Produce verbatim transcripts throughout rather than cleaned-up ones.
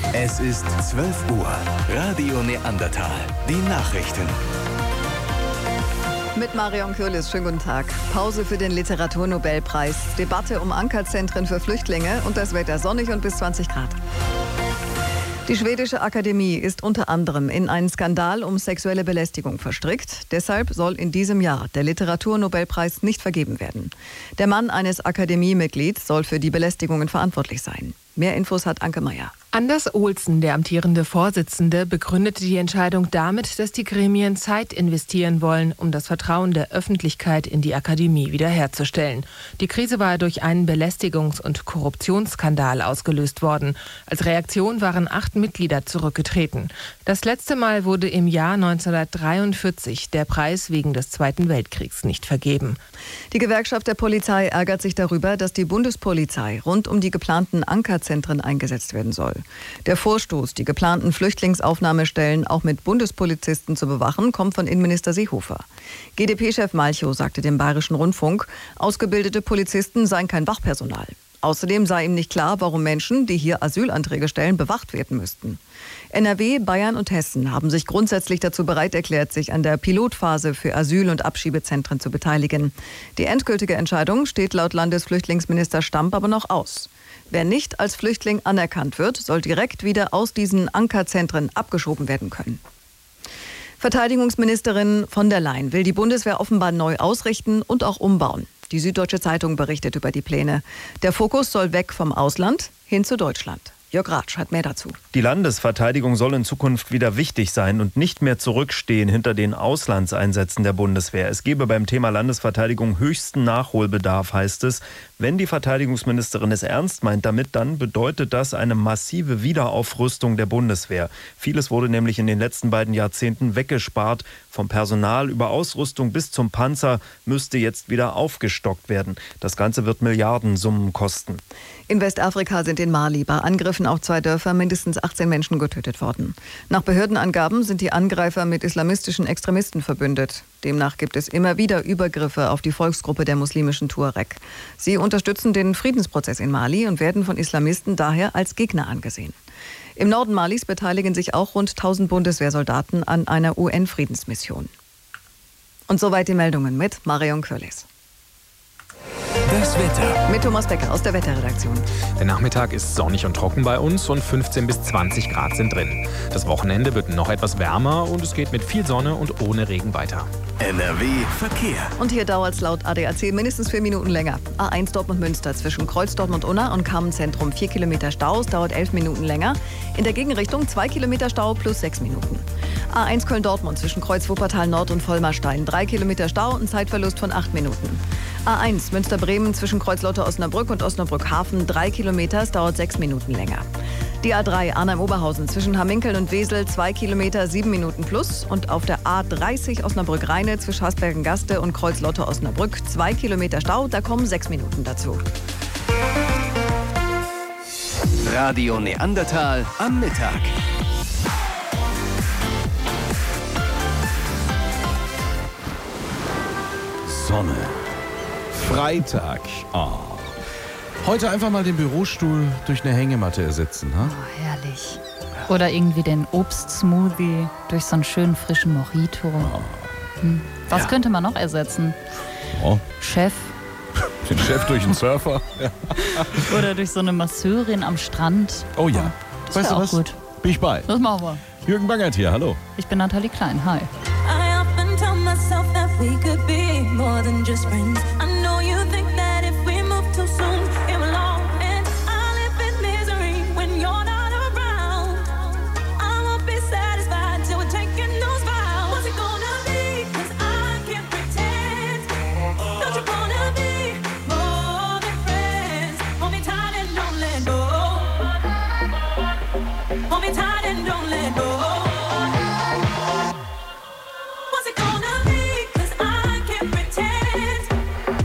Es ist zwölf Uhr. Radio Neandertal. Die Nachrichten. Mit Marion Kürlis, schönen guten Tag. Pause für den Literaturnobelpreis, Debatte um Ankerzentren für Flüchtlinge und das Wetter sonnig und bis zwanzig Grad. Die schwedische Akademie ist unter anderem in einen Skandal um sexuelle Belästigung verstrickt. Deshalb soll in diesem Jahr der Literaturnobelpreis nicht vergeben werden. Der Mann eines Akademiemitglieds soll für die Belästigungen verantwortlich sein. Mehr Infos hat Anke Meier. Anders Olsen, der amtierende Vorsitzende, begründete die Entscheidung damit, dass die Gremien Zeit investieren wollen, um das Vertrauen der Öffentlichkeit in die Akademie wiederherzustellen. Die Krise war durch einen Belästigungs- und Korruptionsskandal ausgelöst worden. Als Reaktion waren acht Mitglieder zurückgetreten. Das letzte Mal wurde im Jahr neunzehnhundertdreiundvierzig der Preis wegen des Zweiten Weltkriegs nicht vergeben. Die Gewerkschaft der Polizei ärgert sich darüber, dass die Bundespolizei rund um die geplanten Ankerzentren eingesetzt werden soll. Der Vorstoß, die geplanten Flüchtlingsaufnahmestellen auch mit Bundespolizisten zu bewachen, kommt von Innenminister Seehofer. G d P-Chef Malchow sagte dem Bayerischen Rundfunk, ausgebildete Polizisten seien kein Wachpersonal. Außerdem sei ihm nicht klar, warum Menschen, die hier Asylanträge stellen, bewacht werden müssten. N R W, Bayern und Hessen haben sich grundsätzlich dazu bereit erklärt, sich an der Pilotphase für Asyl- und Abschiebezentren zu beteiligen. Die endgültige Entscheidung steht laut Landesflüchtlingsminister Stamp aber noch aus. Wer nicht als Flüchtling anerkannt wird, soll direkt wieder aus diesen Ankerzentren abgeschoben werden können. Verteidigungsministerin von der Leyen will die Bundeswehr offenbar neu ausrichten und auch umbauen. Die Süddeutsche Zeitung berichtet über die Pläne. Der Fokus soll weg vom Ausland hin zu Deutschland. Jörg Ratsch hat mehr dazu. Die Landesverteidigung soll in Zukunft wieder wichtig sein und nicht mehr zurückstehen hinter den Auslandseinsätzen der Bundeswehr. Es gebe beim Thema Landesverteidigung höchsten Nachholbedarf, heißt es. Wenn die Verteidigungsministerin es ernst meint damit, dann bedeutet das eine massive Wiederaufrüstung der Bundeswehr. Vieles wurde nämlich in den letzten beiden Jahrzehnten weggespart. Vom Personal über Ausrüstung bis zum Panzer müsste jetzt wieder aufgestockt werden. Das Ganze wird Milliardensummen kosten. In Westafrika sind in Mali bei Angriffen auf zwei Dörfer mindestens achtzehn Menschen getötet worden. Nach Behördenangaben sind die Angreifer mit islamistischen Extremisten verbündet. Demnach gibt es immer wieder Übergriffe auf die Volksgruppe der muslimischen Tuareg. Sie unterstützen den Friedensprozess in Mali und werden von Islamisten daher als Gegner angesehen. Im Norden Malis beteiligen sich auch rund tausend Bundeswehrsoldaten an einer U N-Friedensmission. Und soweit die Meldungen mit Marion Kürlis. Das Wetter. Mit Thomas Becker aus der Wetterredaktion. Der Nachmittag ist sonnig und trocken bei uns und fünfzehn bis zwanzig Grad sind drin. Das Wochenende wird noch etwas wärmer und es geht mit viel Sonne und ohne Regen weiter. N R W Verkehr. Und hier dauert es laut A D A C mindestens vier Minuten länger. A eins Dortmund-Münster zwischen Kreuz Dortmund-Unna und Carmen-Zentrum vier Kilometer Stau. Es dauert elf Minuten länger. In der Gegenrichtung zwei Kilometer Stau plus sechs Minuten. A eins Köln-Dortmund zwischen Kreuz Wuppertal-Nord und Vollmarstein. drei Kilometer Stau und Zeitverlust von acht Minuten. A eins Münster-Bremen zwischen Kreuz-Lotte-Osnabrück und Osnabrück-Hafen. drei Kilometer, es dauert sechs Minuten länger. Die A drei Arnheim-Oberhausen zwischen Hamminkeln und Wesel zwei Kilometer, sieben Minuten plus. Und auf der A dreißig Osnabrück-Rheine zwischen Hasbergen-Gaste und Kreuz-Lotte-Osnabrück zwei Kilometer Stau, da kommen sechs Minuten dazu. Radio Neandertal am Mittag. Sonne. Freitag. Oh. Heute einfach mal den Bürostuhl durch eine Hängematte ersetzen. Ha? Oh, herrlich. Oder irgendwie den Obstsmoothie durch so einen schönen frischen Mojito. Oh. Hm. Was Ja. könnte man noch ersetzen? Oh. Chef. Den Chef durch einen Surfer. Oder durch so eine Masseurin am Strand. Oh ja. Das Weißt wär du auch was? gut. Bin ich bei. Das machen wir. Jürgen Bangert hier, hallo. Ich bin Nathalie Klein. Hi. I often tell myself that we could be more than just friends. I know you think that if we move too soon, it will all end. I live in misery when you're not around. I won't be satisfied till we're taking those vows. What's it gonna be? 'Cause I can't pretend. Don't you wanna be more than friends? Hold me tight and don't let go. Hold me tight and don't let go. What's it gonna be? 'Cause I can't pretend.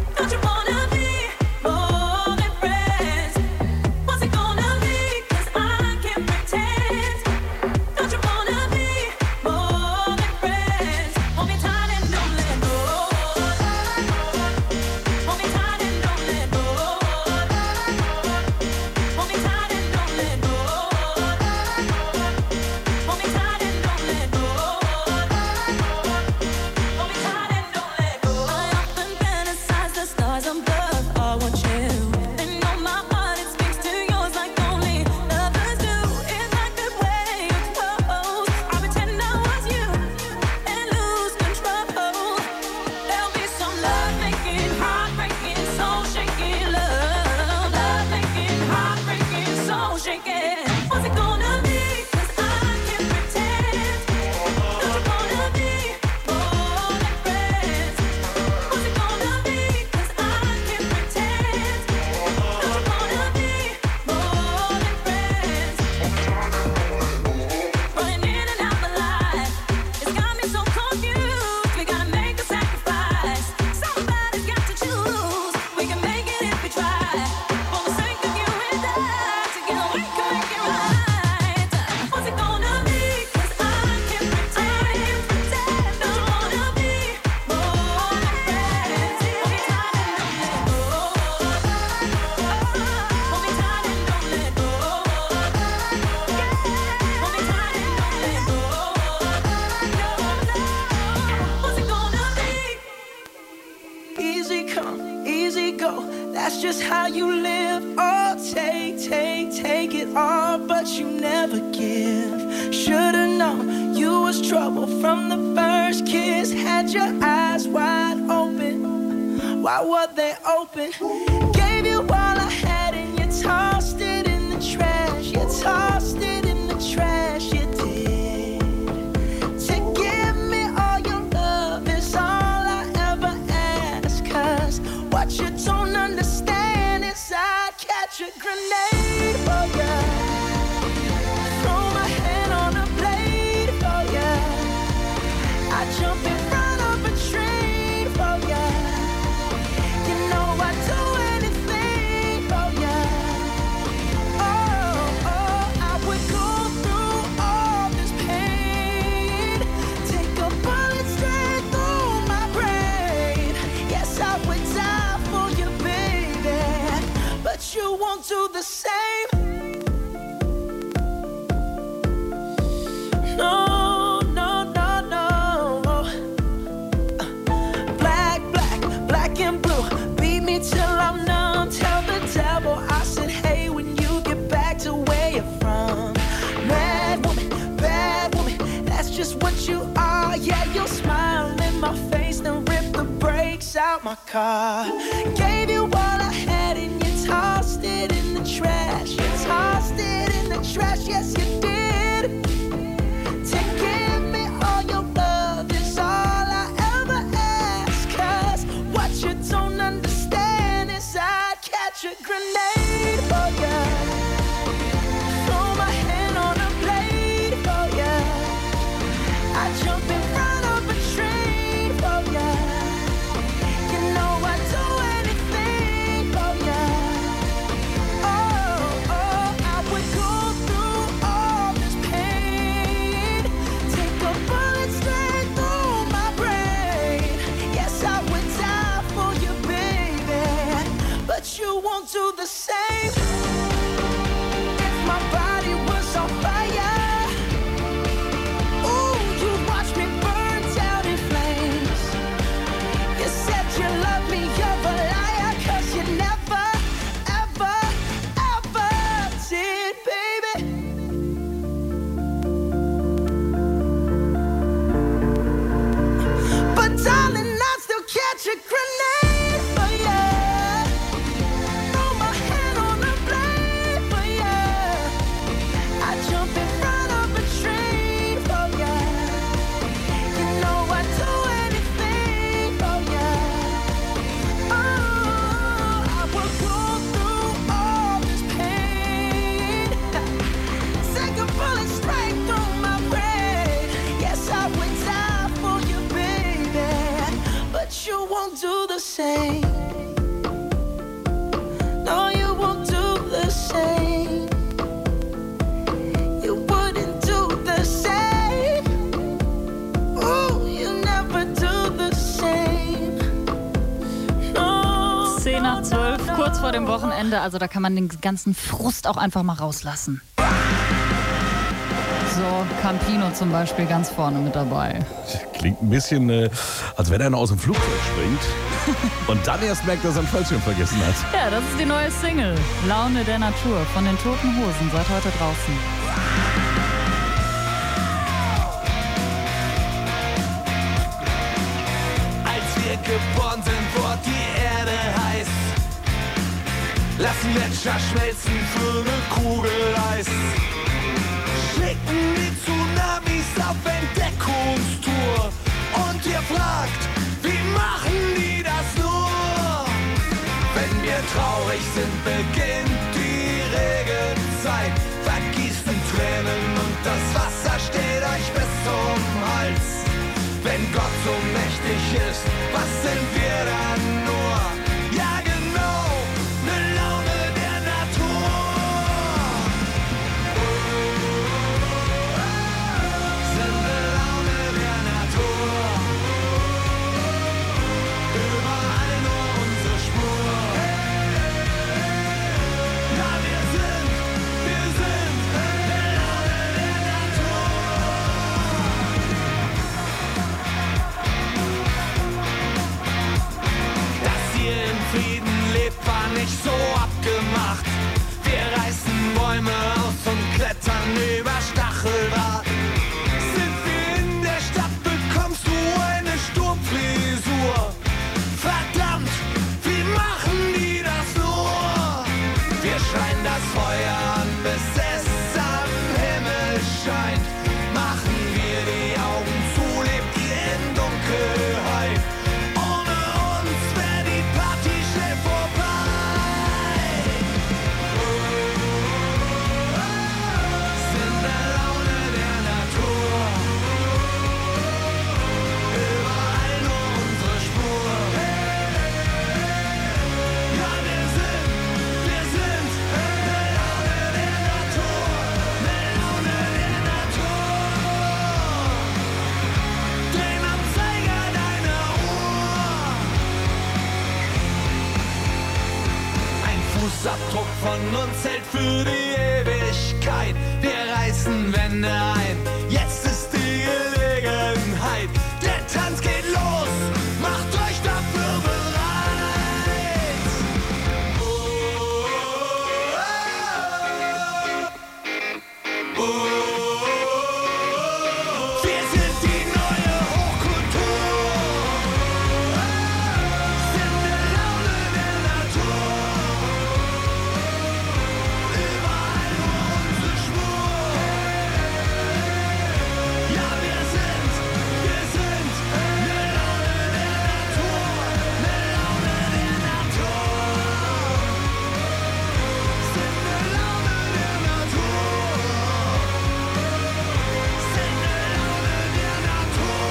heart, but you never give. Should've known you was trouble from the first kiss. Had your eyes wide open. Why were they open? Gave you all I had and you tossed it in the trash. You tossed it in the trash, you did. To give me all your love is all I ever ask. Cause what you don't understand is I'd catch a grenade for ya. Throw my hand on a blade for ya. I'd jump in front of a train for ya. You know I'd do anything for ya. Oh, oh, I would go through all this pain. Take a bullet straight through my brain. Yes, I would die for you, baby. But you won't do the same. No, no, no, no. Uh, Black, black, black and blue. Beat me till I'm numb. Tell the devil I said, hey, when you get back to where you're from. Mad woman, bad woman, that's just what you are. Yeah, you'll smile in my face, then rip the brakes out my car. Gave you all I had and you tossed it in the trash. You tossed it in the trash, yes you did. To give me all your love is all I ever ask. Cause what you don't understand is I'd catch a grenade for ya. Throw my hand on a blade for ya. I'd jump in front of a train for ya. You know I'd do anything for ya. Oh, oh, I would go through all this pain. Take a bullet straight through my brain. Yes, I would die for you, baby. But you won't do the same. If my body was on fire, ooh, you'd watch me burn down in flames. You said you love me, you're a liar. Cause you never, ever, ever did, baby. But darling, I'd still catch a grenade for ya. Throw my hand on a blade for ya. I'd jump in front of a train for ya. You know I'd do anything for ya. Oh, I would go through all this pain. Take a bullet straight through my brain. Yes, I would die for you, baby. But you won't do the same. No, you won't do the same. You wouldn't do the same. Ooh, you never do the same. No, zehn nach zwölf, kurz vor dem Wochenende. Also da kann man den ganzen Frust auch einfach mal rauslassen. So, Campino zum Beispiel ganz vorne mit dabei. Klingt ein bisschen, äh, als wenn einer aus dem Flugzeug springt und dann erst merkt, dass er einen Fallschirm vergessen hat. Ja, das ist die neue Single. Laune der Natur von den Toten Hosen. Seit heute draußen. Als wir geboren sind, wurde die Erde heiß. Lassen Gletscher schmelzen für eine Kugel Eis. Schicken die Tsunamis auf Entdeckungstour. Und ihr fragt, wie machen die das nur? Wenn wir traurig sind, beginnt die Regenzeit. Vergießen Tränen und das Wasser steht euch bis zum Hals. Wenn Gott so mächtig ist, was sind wir dann nur? Ja genau, ne Laune der Natur. Sind ne Laune der Natur. Überall nur unsere Spur. und zählt für die Ewigkeit. Wir reißen Wände ein, jetzt ist die Gelegenheit. Der Tanz geht los, macht euch dafür bereit. Oh, oh, oh, oh. Wir sind die neue Hochkultur. Sind der Laune der Natur. Überall nur unsere Spur. Ja, wir sind, wir sind eine Laune der Natur. Eine Laune der Natur. Sind eine Laune der Natur. Sind eine Laune der Natur.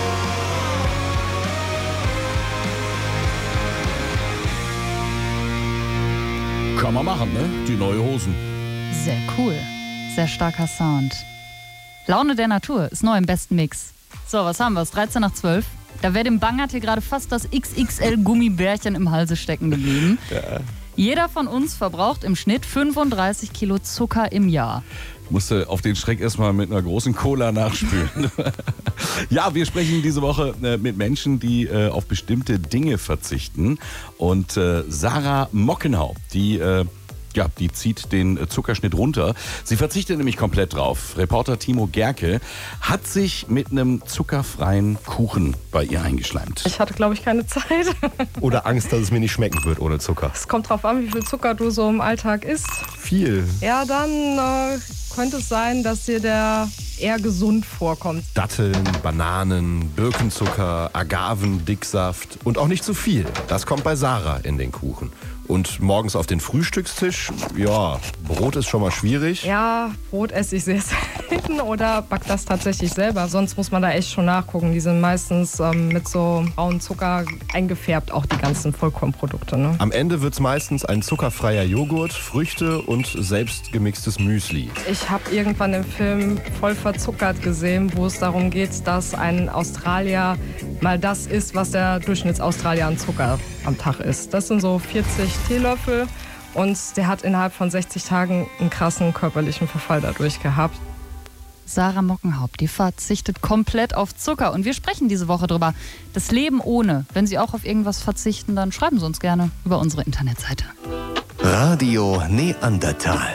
Kann man machen, ne? Die neue Hosen. Sehr cool. Sehr starker Sound. Laune der Natur ist neu im besten Mix. So, was haben wir? Es dreizehn nach zwölf. Da wäre dem Bangert hier gerade fast das X X L-Gummibärchen im Halse stecken geblieben. Ja. Jeder von uns verbraucht im Schnitt fünfunddreißig Kilo Zucker im Jahr. Musste auf den Schreck erstmal mit einer großen Cola nachspülen. Ja, wir sprechen diese Woche äh, mit Menschen, die äh, auf bestimmte Dinge verzichten. Und äh, Sarah Mockenhaupt, die, äh, ja, die zieht den Zuckerschnitt runter. Sie verzichtet nämlich komplett drauf. Reporter Timo Gerke hat sich mit einem zuckerfreien Kuchen bei ihr eingeschleimt. Ich hatte, glaube ich, keine Zeit. Oder Angst, dass es mir nicht schmecken wird ohne Zucker. Es kommt drauf an, wie viel Zucker du so im Alltag isst. Viel. Ja, dann äh, könnte es sein, dass dir der eher gesund vorkommt. Datteln, Bananen, Birkenzucker, Agaven, Dicksaft und auch nicht zu viel. Das kommt bei Sarah in den Kuchen. Und morgens auf den Frühstückstisch, ja, Brot ist schon mal schwierig. Ja, Brot esse ich sehr selten oder back das tatsächlich selber. Sonst muss man da echt schon nachgucken. Die sind meistens ähm, mit so braunem Zucker eingefärbt, auch die ganzen Vollkornprodukte. Ne? Am Ende wird es meistens ein zuckerfreier Joghurt, Früchte und selbst gemixtes Müsli. Ich habe irgendwann den Film voll verzuckert gesehen, wo es darum geht, dass ein Australier mal das isst, was der Durchschnittsaustralier an Zucker am Tag isst. Das sind so vierzig Teelöffel und der hat innerhalb von sechzig Tagen einen krassen körperlichen Verfall dadurch gehabt. Sarah Mockenhaupt, die verzichtet komplett auf Zucker. Und wir sprechen diese Woche drüber. Das Leben ohne. Wenn Sie auch auf irgendwas verzichten, dann schreiben Sie uns gerne über unsere Internetseite. Radio Neandertal.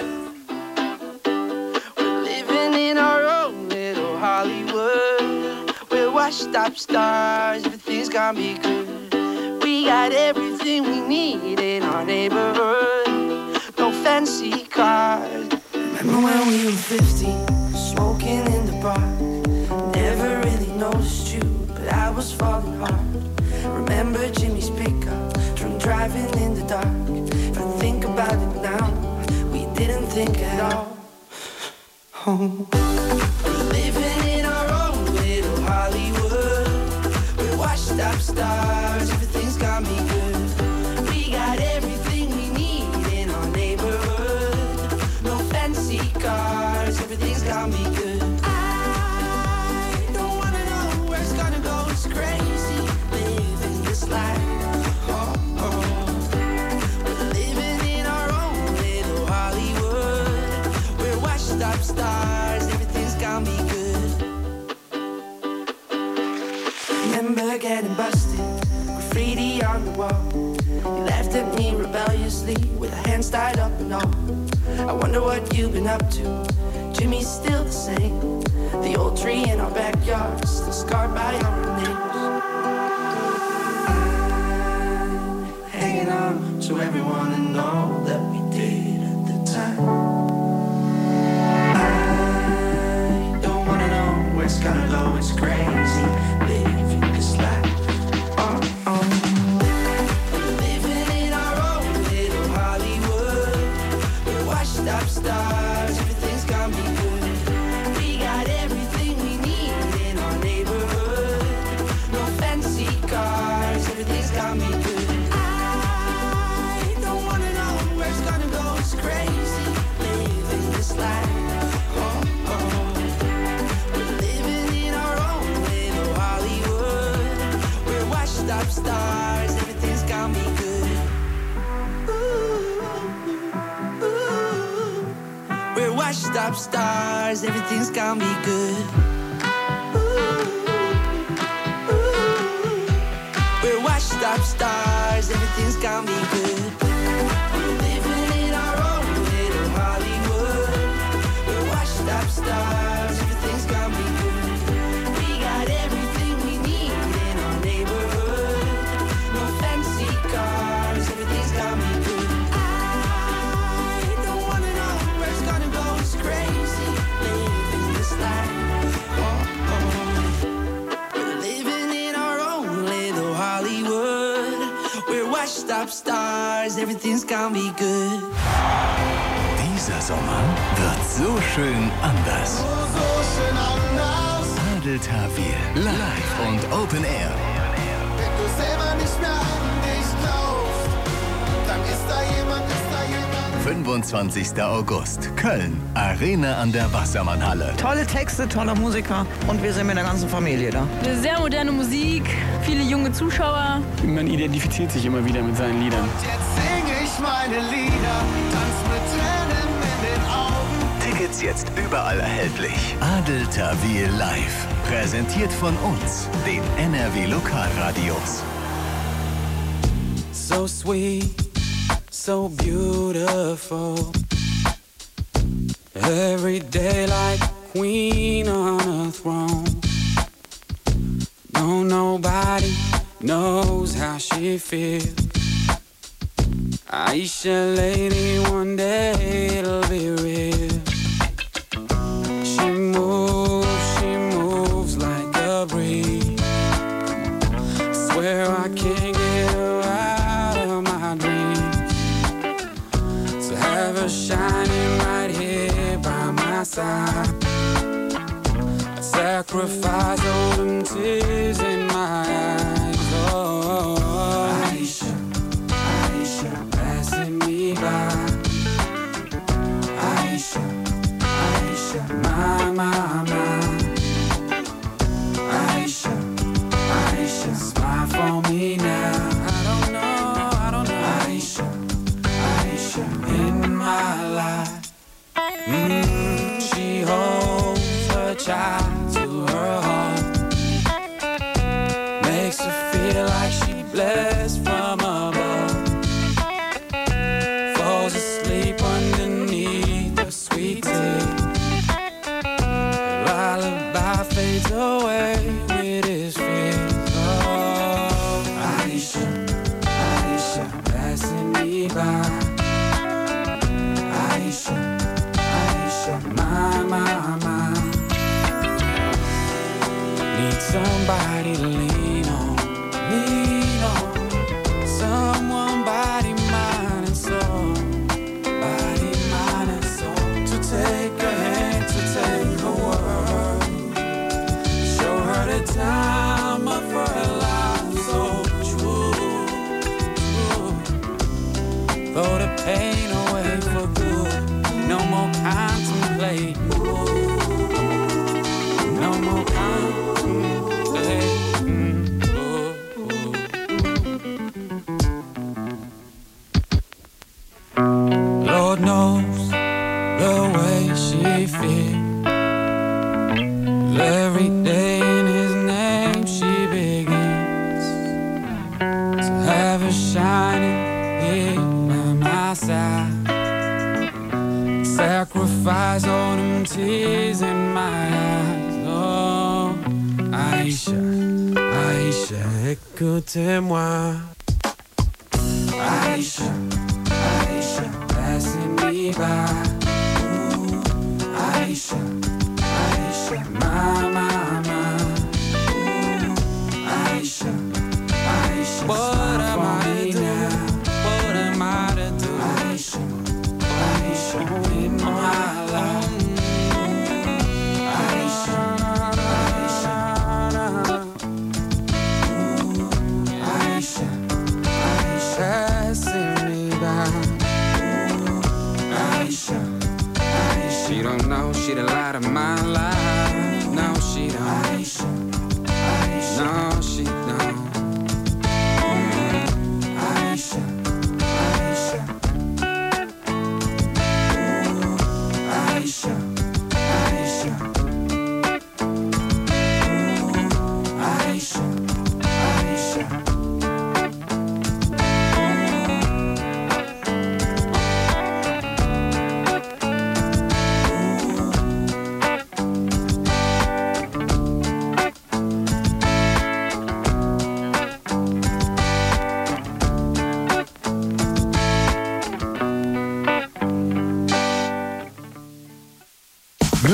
Living in our own little Hollywood. We're washed up stars, everything's gonna be good. We got everything we need in our neighborhood. No fancy cars. Remember when we were fifteen, smoking in the bar. Never really noticed you, but I was falling hard. Remember Jimmy's pickup, drunk driving in the dark. If I think about it now, we didn't think at all. Oh. Living in our own little Hollywood. We're washed up stars, everything's gonna be good. We got everything we need in our neighborhood. No fancy cars, everything's gonna be good. I don't wanna know where it's gonna go, it's crazy living this life. Oh, oh. We're living in our own little Hollywood. We're washed up stars, everything's gonna be good. Remember getting busted, graffiti on the wall. You laughed at me rebelliously with our hands tied up and all. I wonder what you've been up to. Jimmy's still the same. The old tree in our backyard still scarred by our names. I'm hanging on to everyone and all that we did at the time. I don't wanna know where it's gonna go. It's crazy living this life. Oh, oh. Living in our own little Hollywood. We're washed up stars. Everything's gonna be good. We got everything we need in our neighborhood. up stars, everything's gonna be good. We're washed up stars, everything's gonna be good. We're living in our own little Hollywood. We're washed up stars, everything's gonna be good. We got everything we need in our neighborhood. No fancy cars, everything's gonna be good. I don't wanna know where's gonna go, it's crazy living this life. Oh, oh. We're living in our own little Hollywood. We're washed up stars, everything's gonna be good. Dieser Sommer wird so schön anders. Adel Tawil, live und Open Air. Wenn du selber nicht mehr an dich glaubst, dann ist da jemand, ist da jemand. fünfundzwanzigster August, Köln, Arena an der Wassermannhalle. Tolle Texte, toller Musiker und wir sind mit der ganzen Familie da. Eine sehr moderne Musik, viele junge Zuschauer. Man identifiziert sich immer wieder mit seinen Liedern. Und jetzt sing ich meine Lieder, tanz mit Tränen in den Augen. Tickets jetzt überall erhältlich. Adel Tawil live. Präsentiert von uns, den N R W Lokalradios. So sweet, so beautiful. Every day like a queen on a throne. No, nobody knows how she feels. Aisha, lady, one day it'll be real. She moves, she moves like a breeze. Swear I can't get her out of my dreams. So have her shining right here by my side. I sacrifice all them tears in my eyes. Oh, Aisha, Aisha, passing me by. Aisha, Aisha, my, my, my. Aisha, Aisha, smile for me now. I don't know, I don't know. Aisha, Aisha, in my life. Mm, she holds her child to her heart. Makes her feel like she blessed from above. Falls asleep underneath the sweet tea. Lullaby fades away with his fears. Oh, Aisha, Aisha, passing me by. Aisha, Aisha, my, my, my. Need somebody to lean on, lean on. Someone body, mind and soul, body, mind and soul. To take her hand, to take her word. Show her the time of her life, so true, true. Throw the pain away for good. No more contemplate. No more contemplate. Lord knows the way she feels. Every day in his name she begins. To have her shining here by my side. Sacrifice all them tears in my eyes. Oh, Aisha, Aisha, écoutez-moi. Aisha, Aisha, passing me by. Ooh, Aisha, Aisha, my, my, my. Ooh, Aisha, Aisha, what am I to do? What am I to do? Aisha, Aisha, in my life. Aisha, Aisha, ooh, Aisha, Aisha, passing me by. Ooh, Aisha, Aisha, she don't know she the light of my life. No, she don't. Aisha, Aisha, no, she don't. Mm, Aisha, Aisha. Aisha,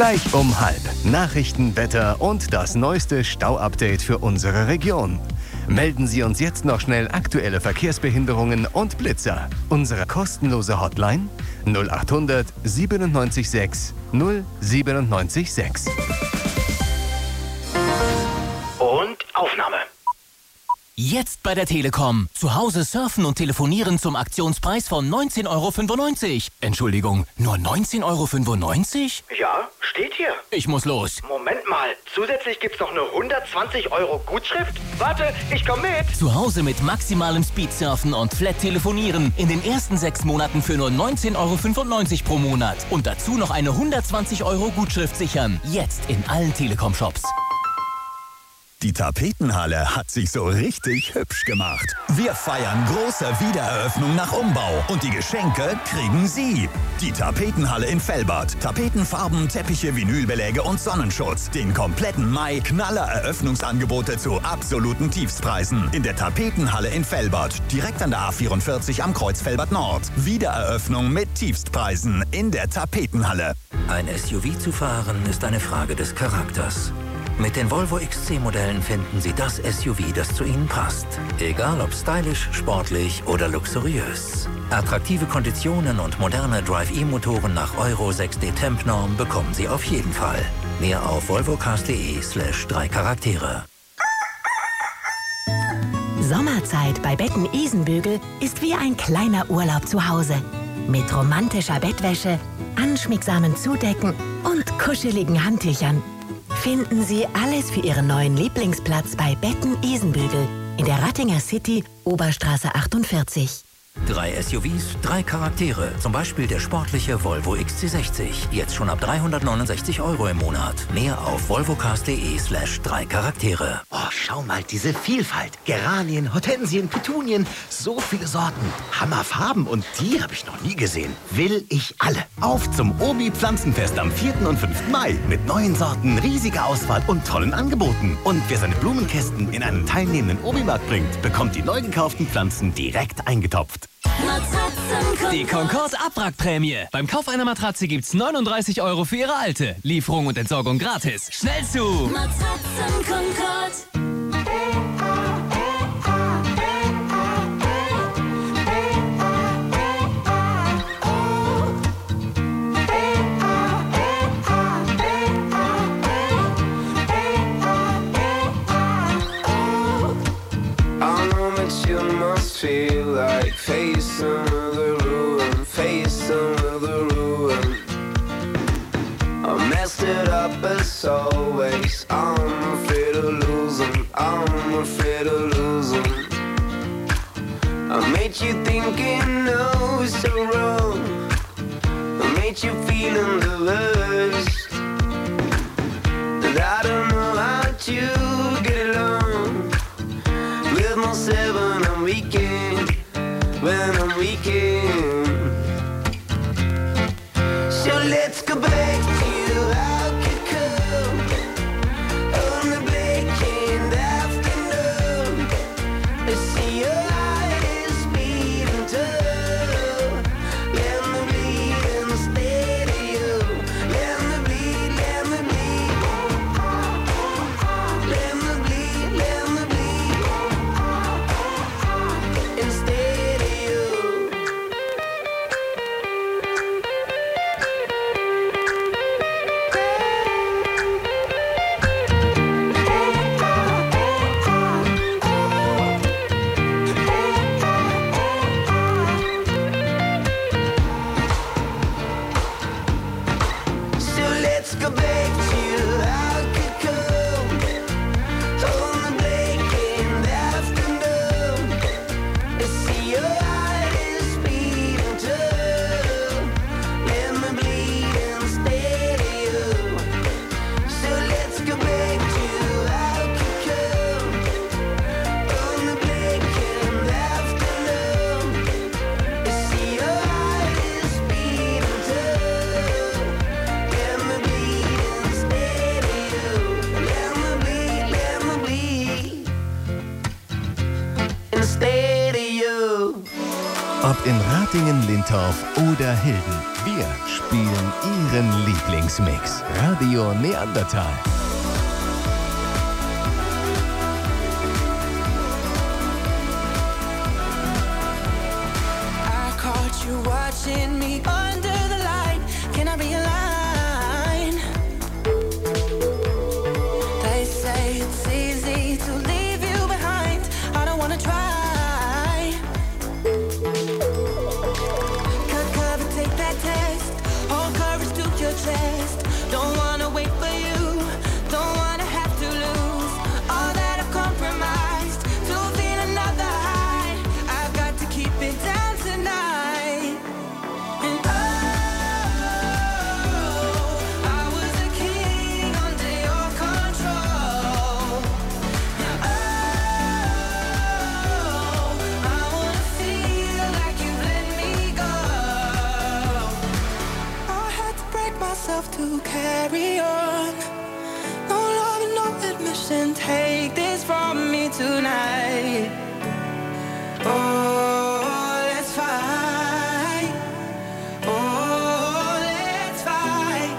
Gleich um halb. Nachrichten, Wetter und das neueste Stauupdate für unsere Region. Melden Sie uns jetzt noch schnell aktuelle Verkehrsbehinderungen und Blitzer. Unsere kostenlose Hotline null acht hundert siebenundneunzig sechs null siebenundneunzig sechs. Und Aufnahme. Jetzt bei der Telekom. Zu Hause surfen und telefonieren zum Aktionspreis von neunzehn Euro fünfundneunzig. Entschuldigung, nur neunzehn Euro fünfundneunzig? Ja, steht hier. Ich muss los. Moment mal, zusätzlich gibt's noch eine hundertzwanzig Euro Gutschrift? Warte, ich komm mit. Zu Hause mit maximalem Speedsurfen und Flat telefonieren. In den ersten sechs Monaten für nur neunzehn Euro fünfundneunzig pro Monat. Und dazu noch eine hundertzwanzig Euro Gutschrift sichern. Jetzt in allen Telekom-Shops. Die Tapetenhalle hat sich so richtig hübsch gemacht. Wir feiern große Wiedereröffnung nach Umbau und die Geschenke kriegen Sie. Die Tapetenhalle in Velbert. Tapetenfarben, Teppiche, Vinylbeläge und Sonnenschutz. Den kompletten Mai knaller Eröffnungsangebote zu absoluten Tiefstpreisen. In der Tapetenhalle in Velbert. Direkt an der A vierundvierzig am Kreuz Velbert Nord. Wiedereröffnung mit Tiefstpreisen in der Tapetenhalle. Ein S U V zu fahren ist eine Frage des Charakters. Mit den Volvo X C-Modellen finden Sie das S U V, das zu Ihnen passt. Egal ob stylisch, sportlich oder luxuriös. Attraktive Konditionen und moderne Drive-E-Motoren nach Euro sechs D Temp-Norm bekommen Sie auf jeden Fall. Mehr auf volvocars.de slash drei Charaktere. Sommerzeit bei Betten Isenbügel ist wie ein kleiner Urlaub zu Hause. Mit romantischer Bettwäsche, anschmiegsamen Zudecken und kuscheligen Handtüchern. Finden Sie alles für Ihren neuen Lieblingsplatz bei Betten Isenbügel in der Rattinger City, Oberstraße achtundvierzig. Drei S U Vs, drei Charaktere. Zum Beispiel der sportliche Volvo X C sechzig. Jetzt schon ab dreihundertneunundsechzig Euro im Monat. Mehr auf volvocars.de slash drei Charaktere. Oh, schau mal, diese Vielfalt. Geranien, Hortensien, Petunien. So viele Sorten. Hammerfarben. Und die habe ich noch nie gesehen. Will ich alle. Auf zum Obi Pflanzenfest am vierten und fünften Mai. Mit neuen Sorten, riesiger Auswahl und tollen Angeboten. Und wer seine Blumenkästen in einen teilnehmenden Obi-Markt bringt, bekommt die neu gekauften Pflanzen direkt eingetopft. Die Concorde-Abwrackprämie. Beim Kauf einer Matratze gibt's neununddreißig Euro für Ihre alte. Lieferung und Entsorgung gratis. Schnell zu! Matratzen Concorde. Feel like face another ruin, face another ruin. I messed it up as always. I'm afraid of losing, I'm afraid of losing. I made you thinking no, it's so wrong. I made you feeling the worst. And I don't know how to get along with myself when I'm weekend, when I'm weekend. So let's go back to how it could come on the vacant afternoon. I see your eyes beating tough. Let me bleed instead of you. Let me bleed, let me bleed. Let me bleed, let me bleed. Instead of you. So let's go back to how it could come on the vacant afternoon. I see your eyes beating tough. Let me bleed instead of you. So let's go back to how it could come on the vacant afternoon. I see your eyes beating tough. Let me bleed instead of you. in Ratingen, Lintorf oder Hilden. Wir spielen Ihren Lieblingsmix. Radio Neandertal. I caught you watching me under the light. Can I be a line? They say it's easy to leave you behind. I don't wanna try. Cut cover, take that test. Hold courage to your chest. Don't wanna wait for you. Don't wanna have to lose all that I've compromised to feel another high. I've got to keep it down tonight. And oh, I was a king under your control. Now oh, I wanna feel like you've let me go. I had to break myself to carry on. No love and no admission. Take this from me tonight. Oh, let's fight. Oh, let's fight.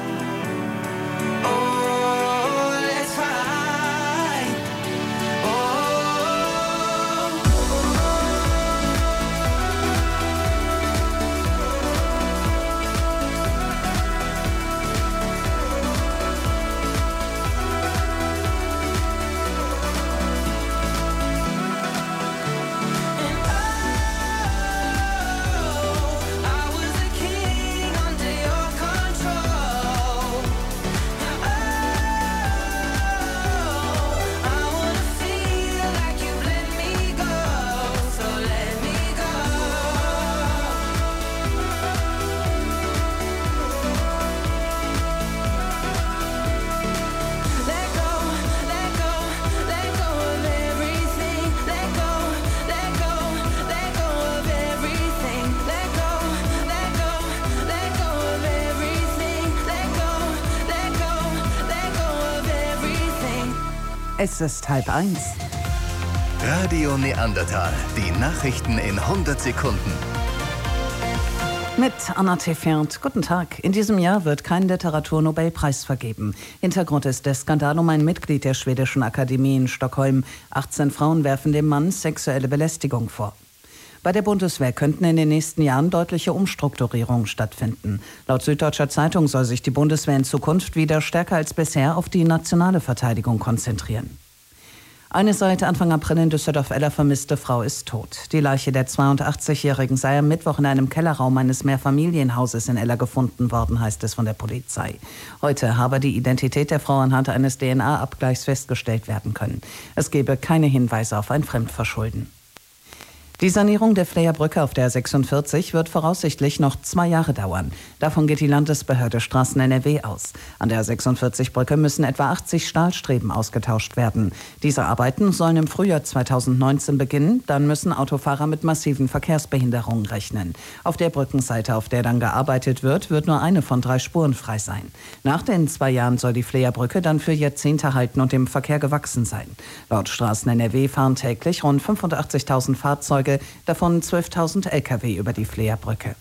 Oh, let's fight. I was a king under your control. Now oh, I wanna feel like you've let me go. So let me go. Let go, let go, let go of everything. Let go, let go, let go of everything. Let go, let go, let go of everything. Let go, let go, let go of everything. Es ist halb eins. Radio Neandertal. Die Nachrichten in hundert Sekunden. Mit Anna Tefert. Guten Tag. In diesem Jahr wird kein Literaturnobelpreis vergeben. Hintergrund ist der Skandal um ein Mitglied der Schwedischen Akademie in Stockholm. achtzehn Frauen werfen dem Mann sexuelle Belästigung vor. Bei der Bundeswehr könnten in den nächsten Jahren deutliche Umstrukturierungen stattfinden. Laut Süddeutscher Zeitung soll sich die Bundeswehr in Zukunft wieder stärker als bisher auf die nationale Verteidigung konzentrieren. Eine seit Anfang April in Düsseldorf-Eller vermisste Frau ist tot. Die Leiche der zweiundachtzigjährigen sei am Mittwoch in einem Kellerraum eines Mehrfamilienhauses in Eller gefunden worden, heißt es von der Polizei. Heute habe die Identität der Frau anhand eines D N A-Abgleichs festgestellt werden können. Es gebe keine Hinweise auf ein Fremdverschulden. Die Sanierung der Fleerbrücke auf der sechsundvierzig wird voraussichtlich noch zwei Jahre dauern. Davon geht die Landesbehörde Straßen N R W aus. An der sechsundvierzig-Brücke müssen etwa achtzig Stahlstreben ausgetauscht werden. Diese Arbeiten sollen im Frühjahr zweitausendneunzehn beginnen. Dann müssen Autofahrer mit massiven Verkehrsbehinderungen rechnen. Auf der Brückenseite, auf der dann gearbeitet wird, wird nur eine von drei Spuren frei sein. Nach den zwei Jahren soll die Fleerbrücke dann für Jahrzehnte halten und dem Verkehr gewachsen sein. Laut Straßen N R W fahren täglich rund fünfundachtzigtausend Fahrzeuge, davon zwölftausend L K W über die Fleerbrücke.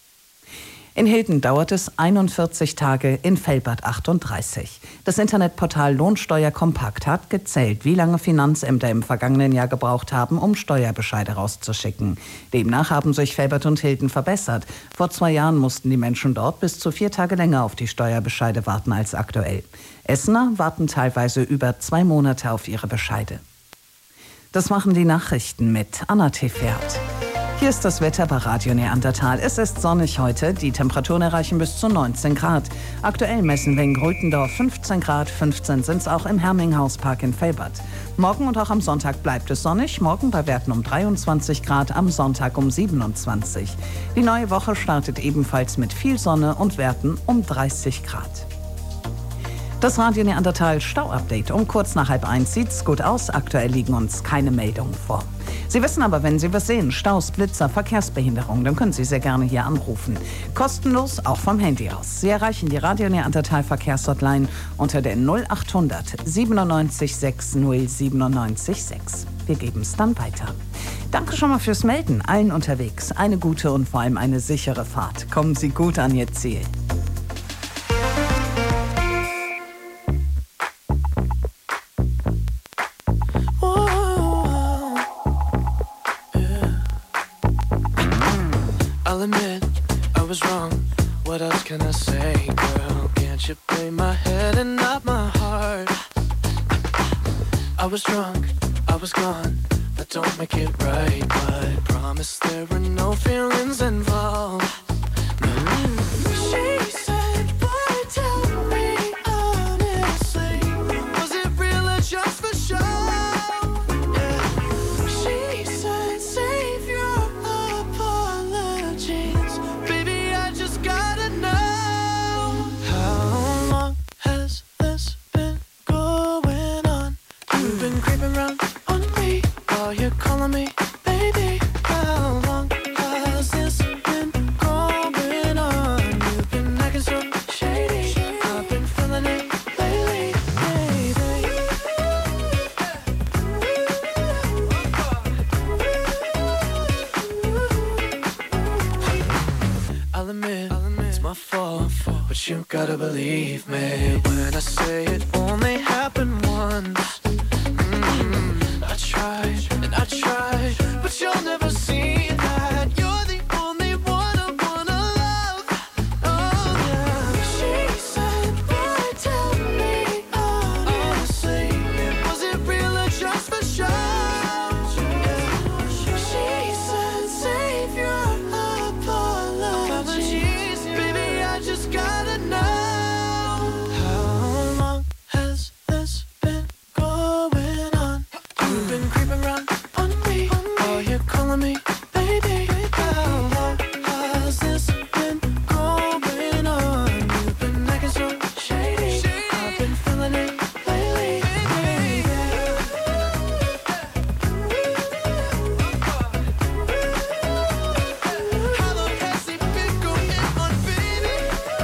In Hilden dauert es einundvierzig Tage, in Velbert achtunddreißig. Das Internetportal Lohnsteuer Kompakt hat gezählt, wie lange Finanzämter im vergangenen Jahr gebraucht haben, um Steuerbescheide rauszuschicken. Demnach haben sich Velbert und Hilden verbessert. Vor zwei Jahren mussten die Menschen dort bis zu vier Tage länger auf die Steuerbescheide warten als aktuell. Essener warten teilweise über zwei Monate auf ihre Bescheide. Das machen die Nachrichten mit Anna Tefert. Hier ist das Wetter bei Radio Neandertal. Es ist sonnig heute. Die Temperaturen erreichen bis zu neunzehn Grad. Aktuell messen wir in Grötendorf fünfzehn Grad. fünfzehn sind es auch im Herminghauspark in Velbert. Morgen und auch am Sonntag bleibt es sonnig. Morgen bei Werten um dreiundzwanzig Grad, am Sonntag um siebenundzwanzig. Die neue Woche startet ebenfalls mit viel Sonne und Werten um dreißig Grad. Das Radio Neandertal Stau-Update. Um kurz nach halb eins sieht's gut aus. Aktuell liegen uns keine Meldungen vor. Sie wissen aber, wenn Sie was sehen, Staus, Blitzer, Verkehrsbehinderung, dann können Sie sehr gerne hier anrufen. Kostenlos, auch vom Handy aus. Sie erreichen die Radio Neandertal Verkehrshotline unter der null achthundert siebenundneunzig sechs null siebenundneunzig sechs. Wir geben es dann weiter. Danke schon mal fürs Melden. Allen unterwegs. Eine gute und vor allem eine sichere Fahrt. Kommen Sie gut an Ihr Ziel. I'll admit I was wrong. What else can I say, girl? Can't you play my head and not my heart? I was drunk, I was gone. That don't make it right, but promise there were no feelings involved. She said, boy, tell me honestly, was it real or just for show? Yeah. She said, save your apologies, baby, I just gotta know. How long has this been going on? You've been creeping around on me while you're calling me baby. How long has this been going on? You've been acting so shady. I've been feeling it lately, baby. I'll admit, it's my fault, but you gotta believe me when I say it only happened once. Mm, I tried and I tried, but you'll never see that. You're the only one I wanna love. Oh yeah. She said, boy, tell me honestly, was it real or just for show? Yeah. She said, save your apologies, baby, I just gotta know. How long has this been going on? You've been creeping around on me while you're calling me baby. How long has this been going on? You've been acting so shady. I've been feeling it lately, baby. How long has it been going on, baby?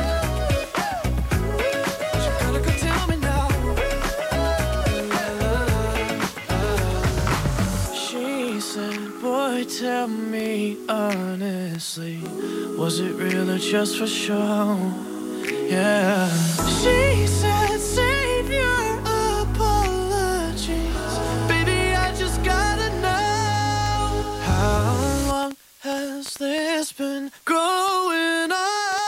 You gotta go tell me now. She said, boy, tell me honestly, was it real or just for show? Yeah. She said, save your apologies, baby, I just gotta know. How long has this been going on?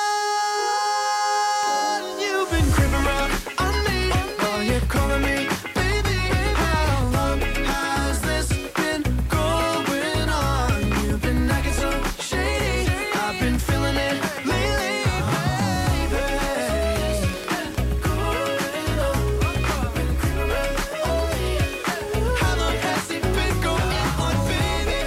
You've been creeping around on me while you're calling me baby. How long has this been going on? You've been acting so shady. I've been feeling it lately, baby. Going on, been creeping around on me. How long has it been going on, baby?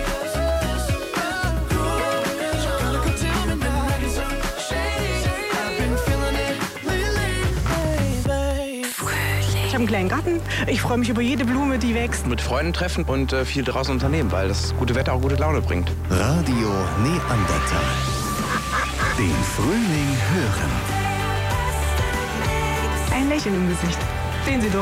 You gotta go tell me now. Acting so shady. I've been feeling it lately, baby. Ich habe einen kleinen Garten. Ich freue mich über jede Blume, die wächst. Mit Freunden treffen und äh, viel draußen unternehmen, weil das gute Wetter auch gute Laune bringt. Radio Neandertal. Den Frühling hören. Ein Lächeln im Gesicht. Sehen Sie doch.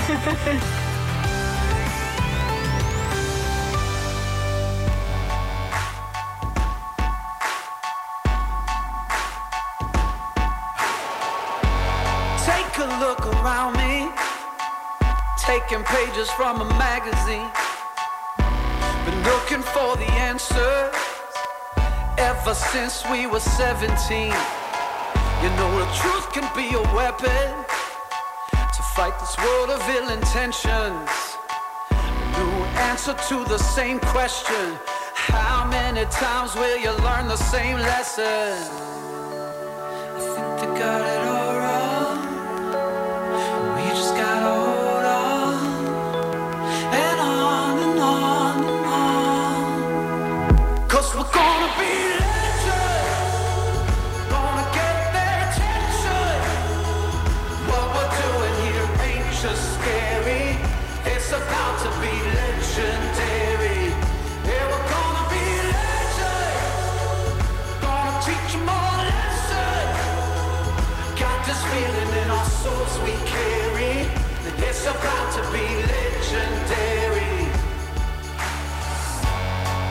Take a look around me, taking pages from a magazine. Been looking for the answers ever since we were seventeen. You know the truth can be a weapon to fight this world of ill intentions. A new answer to the same question. How many times will you learn the same lesson? I think they got it all wrong. We just gotta hold on and on and on and on. Cause we're gonna be legends, gonna get their attention. What we're doing here ain't just scary, it's about to be legendary. Yeah, we're gonna be legends, gonna teach them all a lesson. Got this feeling in our souls we carry, that it's about to be legendary.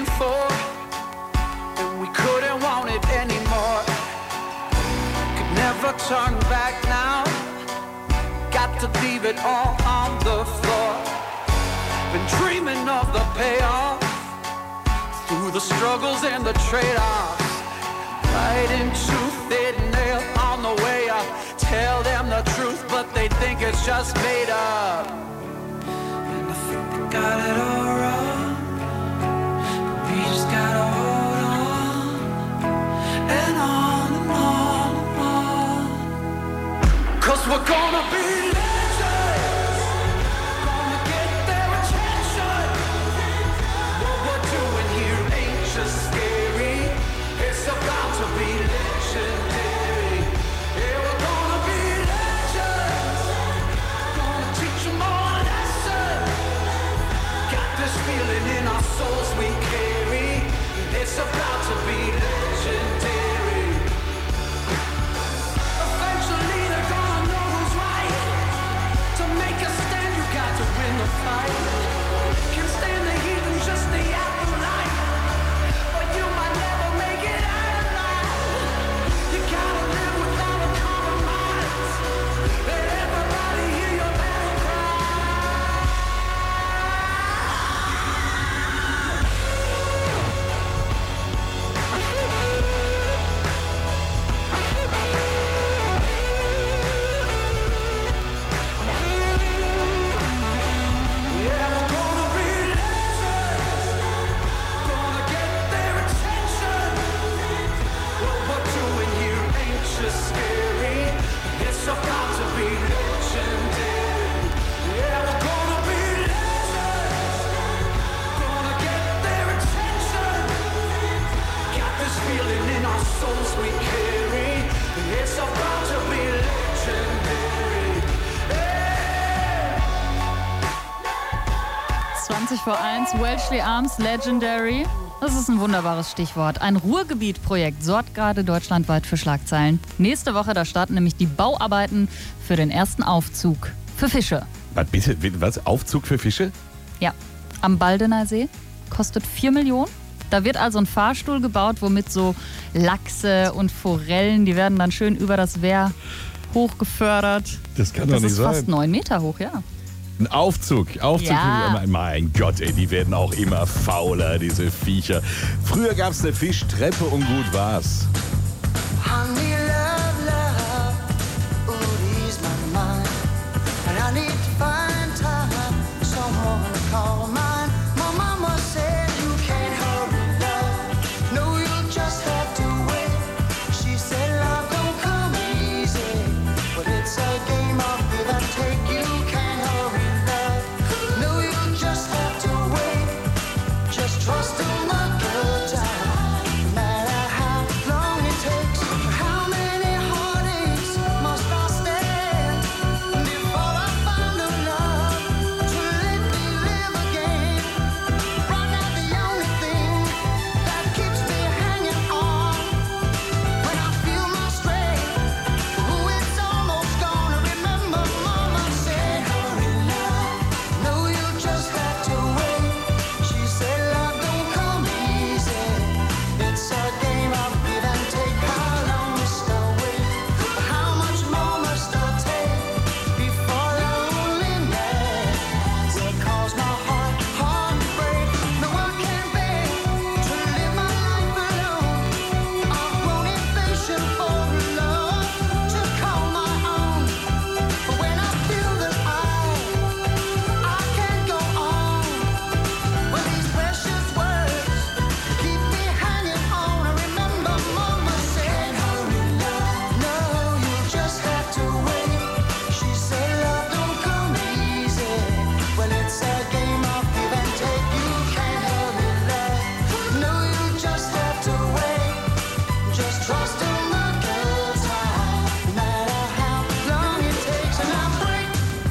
waiting for, and we couldn't want it anymore. Could never turn back now. Got to leave it all on the floor. Been dreaming of the payoff, through the struggles and the trade-offs. Fighting tooth and nail on the way up. Tell them the truth, but they think it's just made up. And I think they got it all wrong, but we just gotta hold on, and on and on and on. Cause we're gonna be legends, gonna get their attention. What we're doing here ain't just scary, it's about to be legendary. Yeah, we're gonna be legends, gonna teach them all a lesson. Got this feeling in our souls we carry, it's about to be legendary. Eventually they're gonna know who's right. To make a stand you got to win the fight. Can't stand the heat and just the afterlife, but you might never make it out alive. You gotta live without a compromise. Let everybody hear your battle cry. Yeah, we're gonna be legends, gonna get their attention. What we're doing here ain't just scary, it's about to be legendary. Yeah, we're gonna be legends, gonna get their attention. Got this feeling in our souls we carry, it's about to be legendary. zwanzig vor eins, Welshly Arms, Legendary. Das ist ein wunderbares Stichwort. Ein Ruhrgebiet-Projekt sorgt gerade deutschlandweit für Schlagzeilen. Nächste Woche, da starten nämlich die Bauarbeiten für den ersten Aufzug für Fische. Was bitte? Was? Aufzug für Fische? Ja, am Baldener See, kostet vier Millionen. Da wird also ein Fahrstuhl gebaut, womit so Lachse und Forellen, die werden dann schön über das Wehr hochgefördert. Das kann doch Das nicht ist sein. fast neun Meter hoch, ja. Ein Aufzug. Aufzug. Ja. Für, mein Gott, ey, die werden auch immer fauler, diese Viecher. Früher gab es eine Fischtreppe und gut war's. Honey, love, love, ooh, ease my mind. And I need to find time, someone to call mine. My mama said you can't hurry, love. No, you'll just have to wait. She said love don't come easy, but it's a game of give and take. You can't hurry, love. No, you'll just have to wait. Just trust in the good time. No matter how long it takes, how many heartaches must I stand before I find a love to let me live again? Right now the only thing that keeps me hanging on, when I feel my strength, ooh, it's almost gone. I remember mama said, hurry love, no, you just have to wait. She said love don't come easy, it's a game of give and take. How long must I wait? How much more must I take before the loneliness will cause my heart, heart to break? No, I can't bear to live my life alone. I've grown impatient for love to call my own. But when I feel that I, I can't go on, well, these precious words keep me hanging on. I remember mama said, hurry love, no, you just have to wait. She said love don't come easy, well, it's a game of give and take. You can't hurry love, no, you just have to wait. Just trust in the good time, no matter how long it takes. And I break.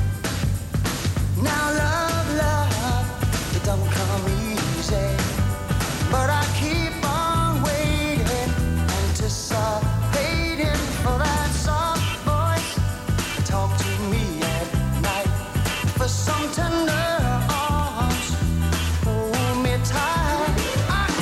Now love, love, it don't come easy, but I keep on waiting, anticipating for that soft voice to talk to me at night, for some tender arms hold me tight. I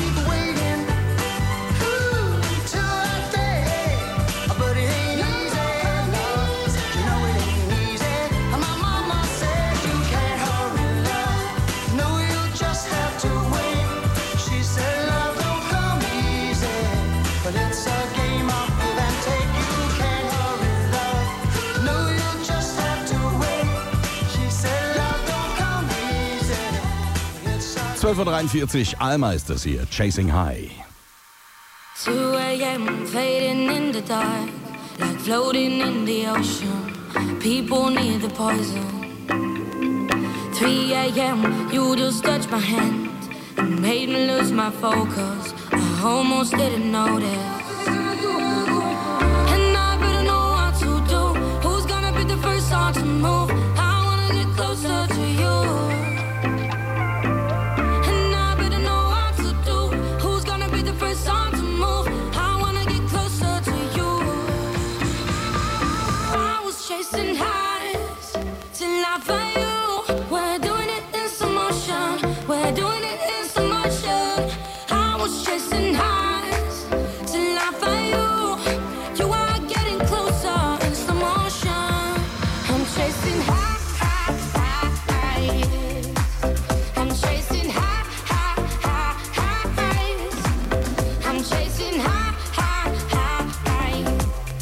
zwölf Uhr dreiundvierzig, Alma ist das hier, Chasing High. two a.m. fading in the dark, like floating in the ocean. People need the poison. three a.m. you just touched my hand and made me lose my focus. I almost didn't notice. And I better know what to do. Who's gonna be the first one to move? I wanna get closer to you. And I better know what to do. Who's gonna be the first one to move? I wanna get closer to you. I was chasing highs till I found you. We're doing it in slow motion. We're doing it in slow motion. I was chasing highs till I found you. You are getting closer in slow motion. I'm chasing high, high, highs. I'm chasing high, high, high, highs. I'm chasing high, high, high, highs.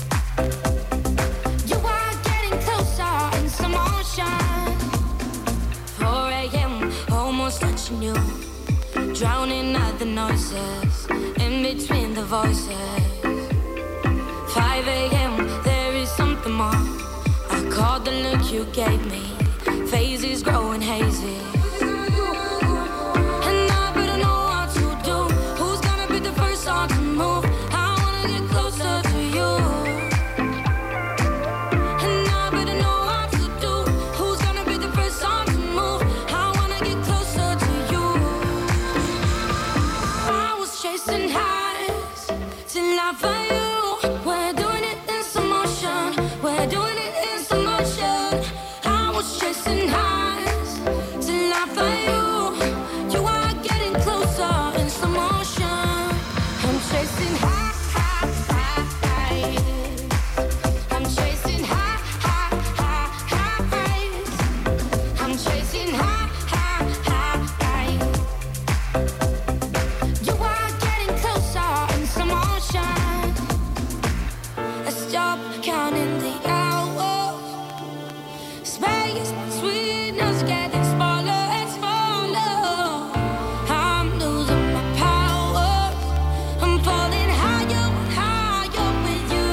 You are getting closer in slow motion. four a.m. almost touching you, drowning out the noises in between the voices. five a.m. there is something more. I caught the look you gave me. Face is growing hazy. And I better know what to do. Who's gonna be the first one to move? I wanna get closer to you. And I better know what to do. Who's gonna be the first one to move? I wanna get closer to you. I was chasing highs till I found you. We're doing it in slow motion. We're doing it in slow motion. I was chasing highs till I found you. You are getting closer in slow motion. I'm chasing high, high, highs. I'm chasing high, high, high, highs. I'm chasing high, high, high, highs. You are getting closer in slow motion. Let's stop counting the hours. Space between us getting smaller and smaller. I'm losing my power. I'm falling higher and higher with you.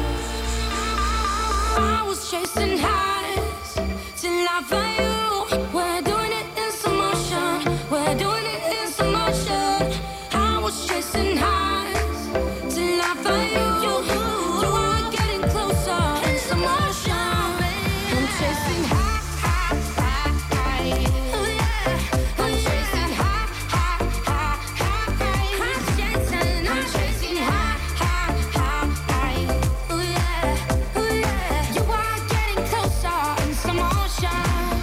I was chasing highs till I found you. We're doing it in slow motion. We're doing it in slow motion. I was chasing highs till I found you. You are getting closer in slow motion. I'm chasing high, high, highs. Oh yeah. I'm chasing high, high, high, highs. I'm chasing, I'm chasing high, high, high, highs. Oh yeah, oh yeah. You are getting closer in slow motion.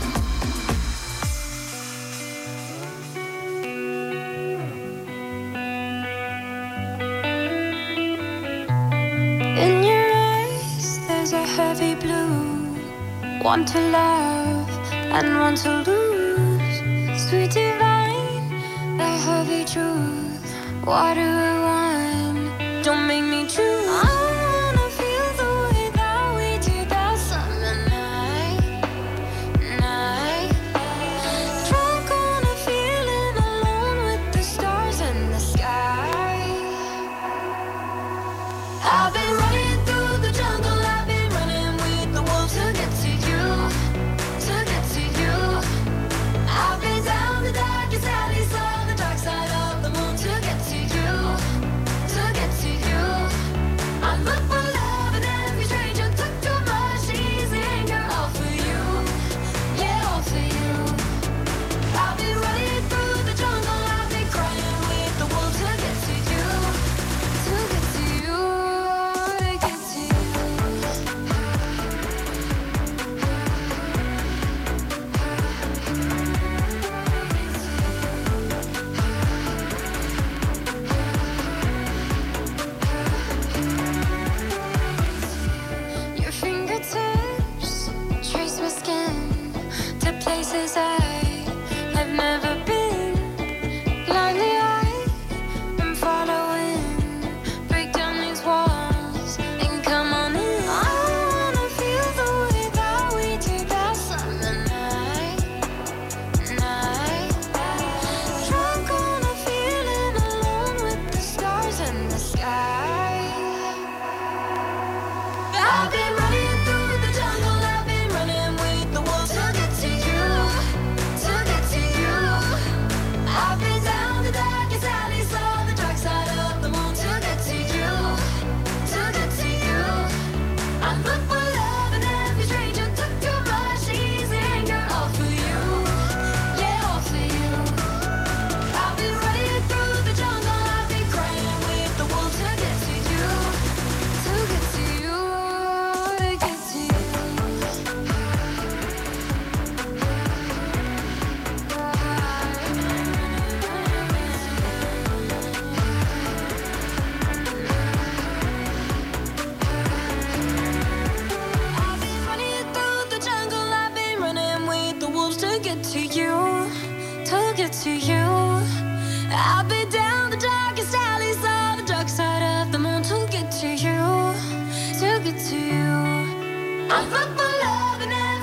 In your eyes, there's a heavy blue. One to love and one to lose. Sweet divine, the heavy truth. Water or wine, don't make me choose. I wanna feel the way that we did that summer night, night. Drunk on a feeling alone with the stars in the sky. I've been running through the jungle, I've been running with the wolves to get to you, to get to you. I've been down the darkest alleys on the dark side of the moon to get to you, to get to you. I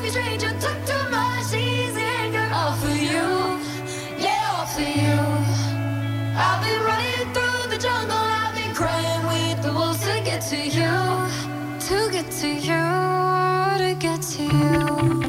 stranger took too much easy anger. All for you, yeah, all for you. I've been running through the jungle, I've been crying with the wolves to get to you, to get to you, to get to you.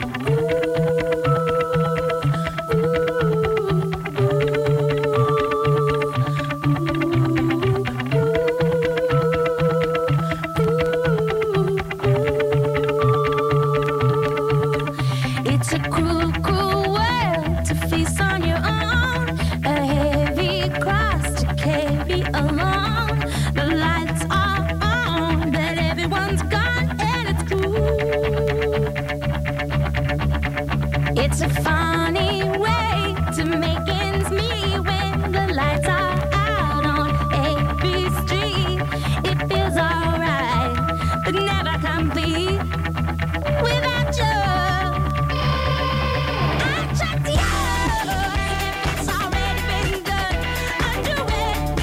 It's a funny way to make ends meet when the lights are out on A B Street. It feels alright, but never complete without you. I tried to you, it's already been done. Undo it.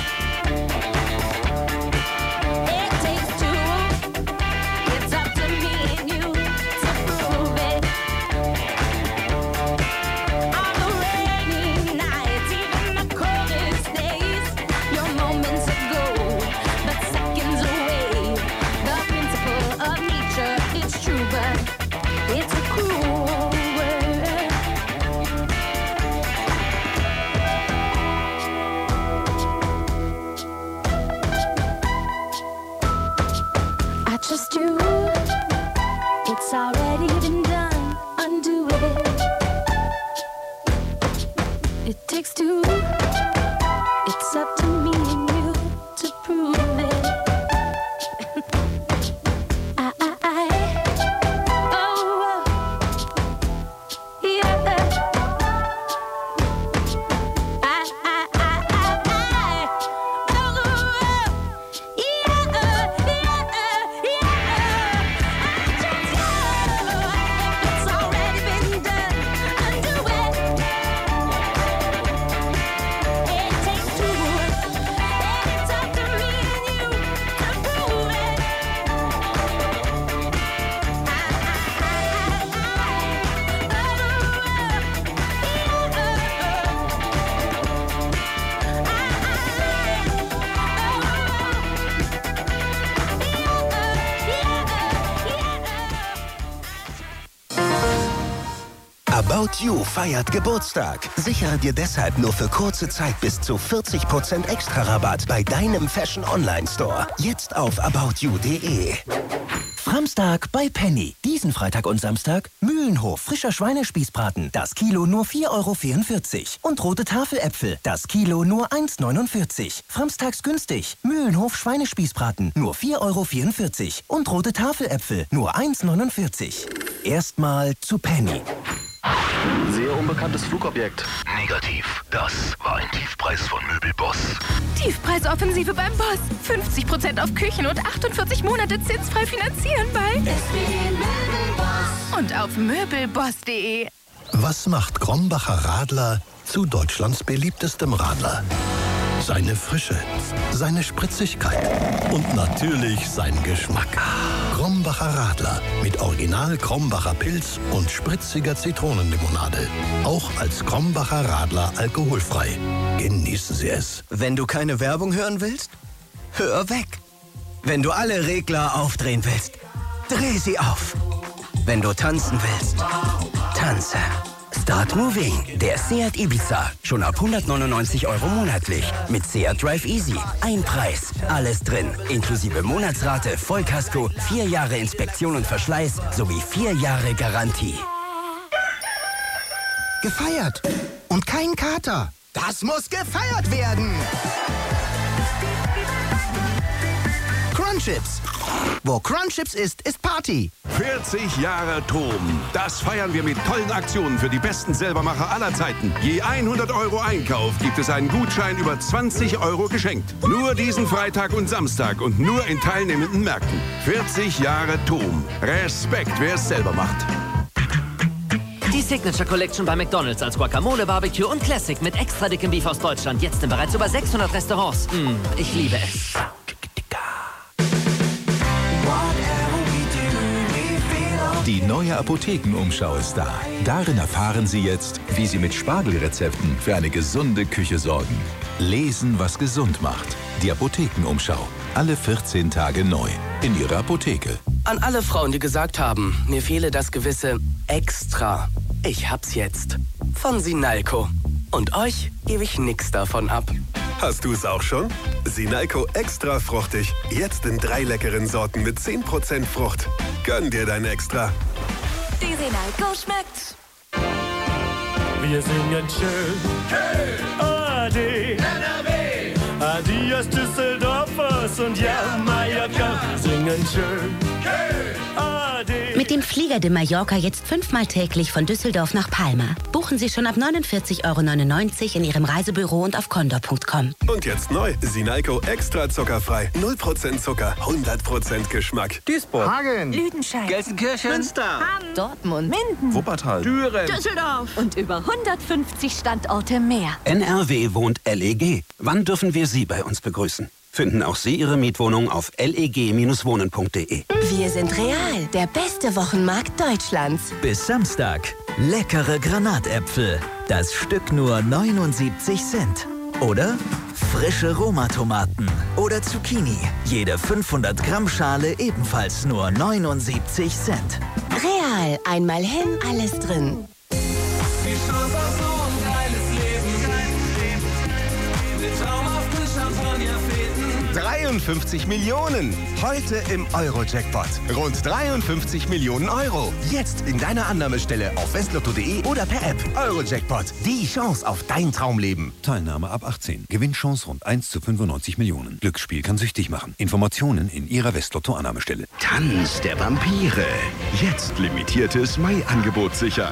It takes two. It's up to me and you to prove it. Just you, it's already been done. Undo it. It takes two. It's up to me and you to prove it. I, I, I, oh, yeah. I, I, I, I, I, oh, yeah, yeah. About You feiert Geburtstag. Sichere dir deshalb nur für kurze Zeit bis zu vierzig Prozent extra Rabatt bei deinem Fashion Online Store. Jetzt auf about you punkt de. Framstag bei Penny. Diesen Freitag und Samstag Mühlenhof frischer Schweinespießbraten. Das Kilo nur vier Euro vierundvierzig. Und rote Tafeläpfel. Das Kilo nur eins neunundvierzig. Framstags günstig. Mühlenhof Schweinespießbraten. Nur vier Euro vierundvierzig. Und rote Tafeläpfel. Nur eins neunundvierzig. Erstmal zu Penny. Sehr unbekanntes Flugobjekt. Negativ. Das war ein Tiefpreis von Möbelboss. Tiefpreisoffensive beim Boss. fünfzig Prozent auf Küchen und achtundvierzig Monate zinsfrei finanzieren bei und auf möbelboss punkt de. Was macht Krombacher Radler zu Deutschlands beliebtestem Radler? Seine Frische, seine Spritzigkeit und natürlich sein Geschmack. Krombacher Radler mit Original Krombacher Pilz und spritziger Zitronenlimonade. Auch als Krombacher Radler alkoholfrei. Genießen Sie es. Wenn du keine Werbung hören willst, hör weg. Wenn du alle Regler aufdrehen willst, dreh sie auf. Wenn du tanzen willst, tanze. Start Moving, der Seat Ibiza. Schon ab hundertneunundneunzig Euro monatlich. Mit Seat Drive Easy. Ein Preis. Alles drin. Inklusive Monatsrate, Vollkasko, vier Jahre Inspektion und Verschleiß sowie vier Jahre Garantie. Gefeiert. Und kein Kater. Das muss gefeiert werden. Crunchips. Wo Crunchips ist, ist Party. vierzig Jahre Tom. Das feiern wir mit tollen Aktionen für die besten Selbermacher aller Zeiten. Je hundert Euro Einkauf gibt es einen Gutschein über zwanzig Euro geschenkt. Nur diesen Freitag und Samstag und nur in teilnehmenden Märkten. vierzig Jahre Tom. Respekt, wer es selber macht. Die Signature Collection bei McDonald's als Guacamole, Barbecue und Classic mit extra dickem Beef aus Deutschland. Jetzt in bereits über sechshundert Restaurants. Mm, ich liebe es. Die neue Apothekenumschau ist da. Darin erfahren Sie jetzt, wie Sie mit Spargelrezepten für eine gesunde Küche sorgen. Lesen, was gesund macht. Die Apothekenumschau. Alle vierzehn Tage neu. In Ihrer Apotheke. An alle Frauen, die gesagt haben, mir fehle das gewisse Extra. Ich hab's jetzt. Von Sinalco. Und euch gebe ich nix davon ab. Hast du es auch schon? Sinalco extra fruchtig. Jetzt in drei leckeren Sorten mit zehn Prozent Frucht. Gönn dir dein Extra. Die Sinalco schmeckt. Wir singen schön. Hey! Ade! N R W! Adios Düsseldorfers und ja, Mallorca. Singen schön. Hey! Ade! Mit dem Flieger de Mallorca jetzt fünfmal täglich von Düsseldorf nach Palma. Buchen Sie schon ab neunundvierzig Euro neunundneunzig in Ihrem Reisebüro und auf condor punkt com. Und jetzt neu. Sinalco extra zuckerfrei. null Prozent Zucker, hundert Prozent Geschmack. Duisburg. Hagen. Lüdenscheid. Gelsenkirchen. Münster. Hamm. Dortmund. Minden. Wuppertal. Düren. Düsseldorf. Und über hundertfünfzig Standorte mehr. N R W wohnt L E G. Wann dürfen wir Sie bei uns begrüßen? Finden auch Sie Ihre Mietwohnung auf leg wohnen punkt de. Wir sind Real, der beste Wochenmarkt Deutschlands. Bis Samstag. Leckere Granatäpfel. Das Stück nur neunundsiebzig Cent. Oder frische Roma-Tomaten oder Zucchini. Jede fünfhundert Gramm Schale ebenfalls nur neunundsiebzig Cent. Real, einmal hin, alles drin. Die Chance auf so ein geiles Leben. Mit traumhaften Champagnerfäden. dreiundfünfzig Millionen. Heute im Euro-Jackpot. Rund dreiundfünfzig Millionen Euro. Jetzt in deiner Annahmestelle auf westlotto punkt de oder per App. Euro-Jackpot. Die Chance auf dein Traumleben. Teilnahme ab achtzehn. Gewinnchance rund eins zu fünfundneunzig Millionen. Glücksspiel kann süchtig machen. Informationen in Ihrer Westlotto-Annahmestelle. Tanz der Vampire. Jetzt limitiertes Mai-Angebot sichern.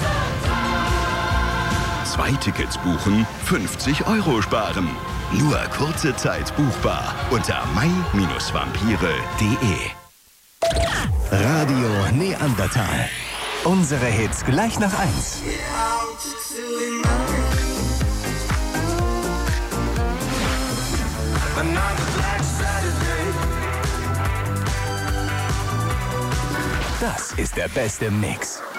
Zwei Tickets buchen, fünfzig Euro sparen. Nur kurze Zeit buchbar unter mai Vampire punkt de. Radio Neandertal. Unsere Hits gleich nach eins. Das ist der beste Mix.